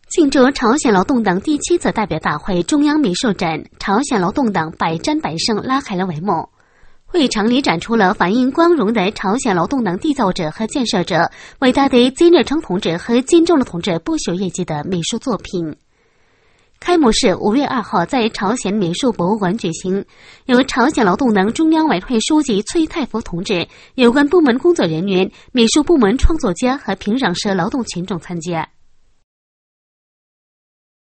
庆祝朝鲜劳动党第7次代表大会中央美术展“朝鲜劳动党百战百胜”拉开了帷幕。会场里展出了反映光荣的朝鲜劳动党缔造者和建设者伟大的金日成同志和金正日同志不朽业绩的美术作品。开幕式5月2号在朝鲜美术博物馆举行，由朝鲜劳动党中央委员会书记崔太福同志、有关部门工作人员、美术部门创作家和评赏社劳动群众参加。